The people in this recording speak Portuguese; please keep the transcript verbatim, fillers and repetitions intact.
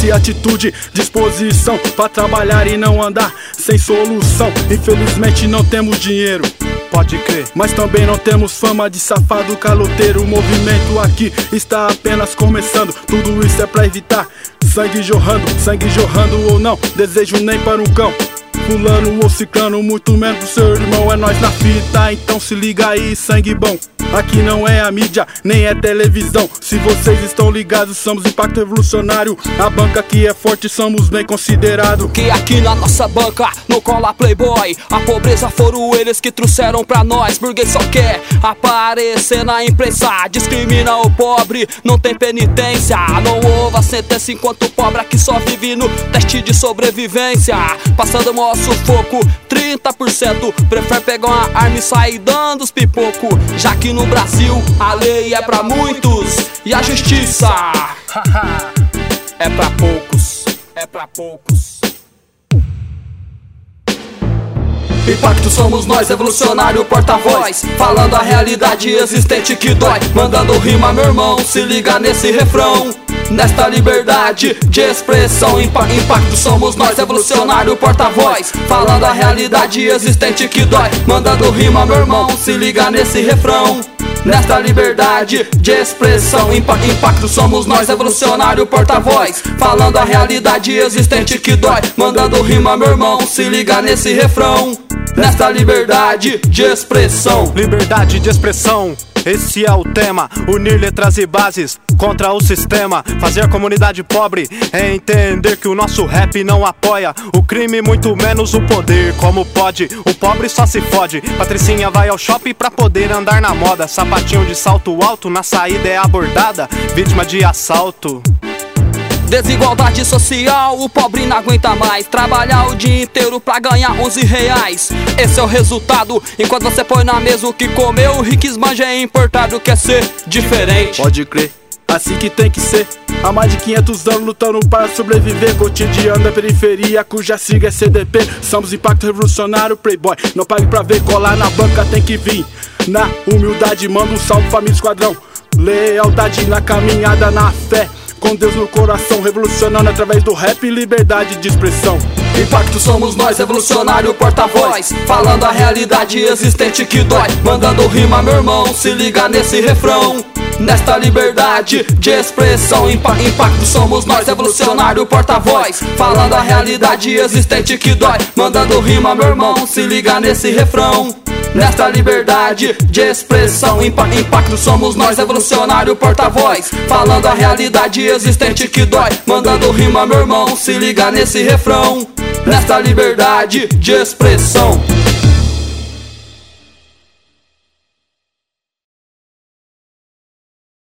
e atitude, disposição pra trabalhar e não andar sem solução. Infelizmente não temos dinheiro, pode crer, mas também não temos fama de safado caloteiro. O movimento aqui está apenas começando, tudo isso é pra evitar sangue jorrando, sangue jorrando ou não, desejo nem para um cão, fulano ou ciclano, muito menos pro seu irmão. É nós na fita, então se liga aí, sangue bom. Aqui não é a mídia, nem é televisão. Se vocês estão ligados, somos Impacto Revolucionário. A banca aqui é forte, somos bem considerados. Que aqui na nossa banca não cola playboy. A pobreza foram eles que trouxeram pra nós. Burguês só quer aparecer na imprensa, discrimina o pobre, não tem penitência. Não houve a sentença enquanto o pobre aqui só vive no teste de sobrevivência. Passando o maior sufoco, trinta por cento prefere pegar uma arma e sair dando os pipoco. Já que no Brasil a lei é pra muitos e a justiça é pra poucos, é pra poucos. Impacto somos nós, revolucionário, porta-voz, falando a realidade existente que dói, mandando rima, meu irmão, se liga nesse refrão. Nesta liberdade de expressão, impacto somos nós, revolucionário, porta-voz, falando a realidade existente que dói, mandando rima, meu irmão, se liga nesse refrão. Nesta liberdade de expressão, impacto somos nós, revolucionário, porta-voz, falando a realidade existente que dói, mandando rima, meu irmão, se liga nesse refrão. Nesta liberdade de expressão. Liberdade de expressão, esse é o tema. Unir letras e bases contra o sistema. Fazer a comunidade pobre é entender que o nosso rap não apoia o crime, muito menos o poder. Como pode? O pobre só se fode. Patricinha vai ao shopping pra poder andar na moda. Sapatinho de salto alto, na saída é abordada, vítima de assalto. Desigualdade social, o pobre não aguenta mais trabalhar o dia inteiro pra ganhar onze reais. Esse é o resultado, enquanto você põe na mesa o que comeu. O rico esbanja é importado, quer ser diferente. Pode crer, assim que tem que ser. Há mais de quinhentos anos lutando para sobreviver. Cotidiano da periferia, cuja sigla é C D P. Somos Impacto Revolucionário, playboy. Não pague pra ver, colar na banca tem que vir. Na humildade, manda um salve família esquadrão. Lealdade na caminhada, na fé, com Deus no coração, revolucionando através do rap e liberdade de expressão. Impacto somos nós, revolucionário, porta-voz, falando a realidade existente que dói, mandando rima, meu irmão, se liga nesse refrão. Nesta liberdade de expressão, impacto somos nós, revolucionário, porta-voz, falando a realidade existente que dói, mandando rima, meu irmão, se liga nesse refrão. Nesta liberdade de expressão, impacto somos nós, revolucionário, porta-voz, falando a realidade existente que dói, mandando rima, meu irmão, se liga nesse refrão. Nesta liberdade de expressão.